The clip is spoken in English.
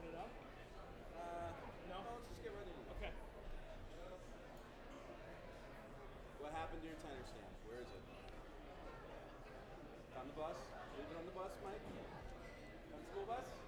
it up? No? No, let's just get ready to go. Okay. What happened to your tenor stand? Where is it? On the bus? Leave it on the bus, Mike? On the school bus?